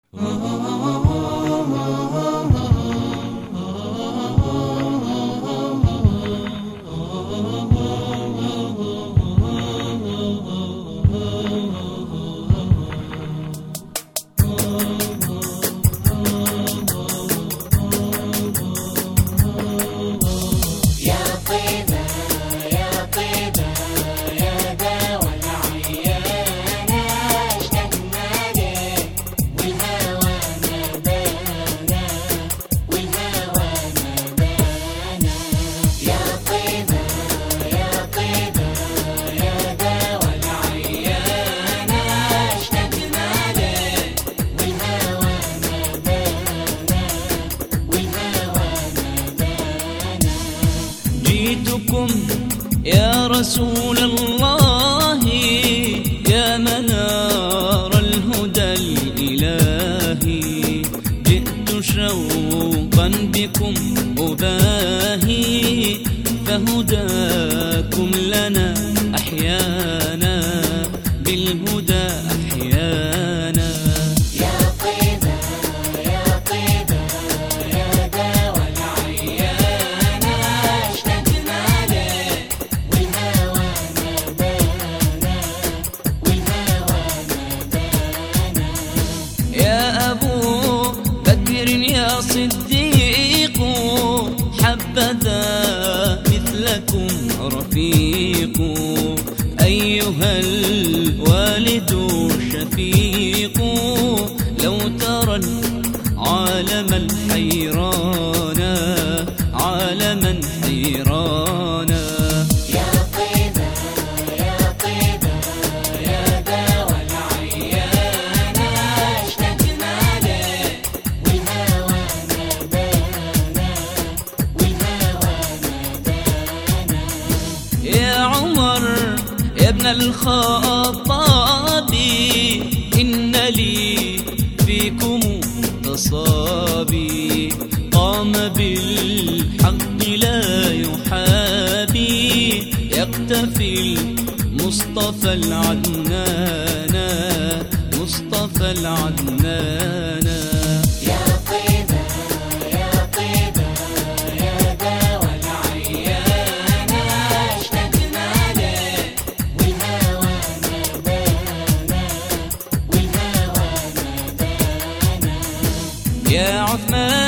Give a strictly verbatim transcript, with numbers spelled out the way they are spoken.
جئتكم يا رسول الله يا منار الهدى الإلهي، جئت شوقا بكم أباهي، فهداكم لنا أحيانا بالهدى أحيانا. يا أبو بكر يا صديق، حبذا مثلكم رفيق، أيها الوالد الشفيق، لو ترى العالم الحيران عالما حيرانا. يا عمر يا ابن الخطاب، إن لي فيكم تصابي، قام بالحق لا يحابي، يقتفي المصطفى العدنان مصطفى العدنان. يا عثمان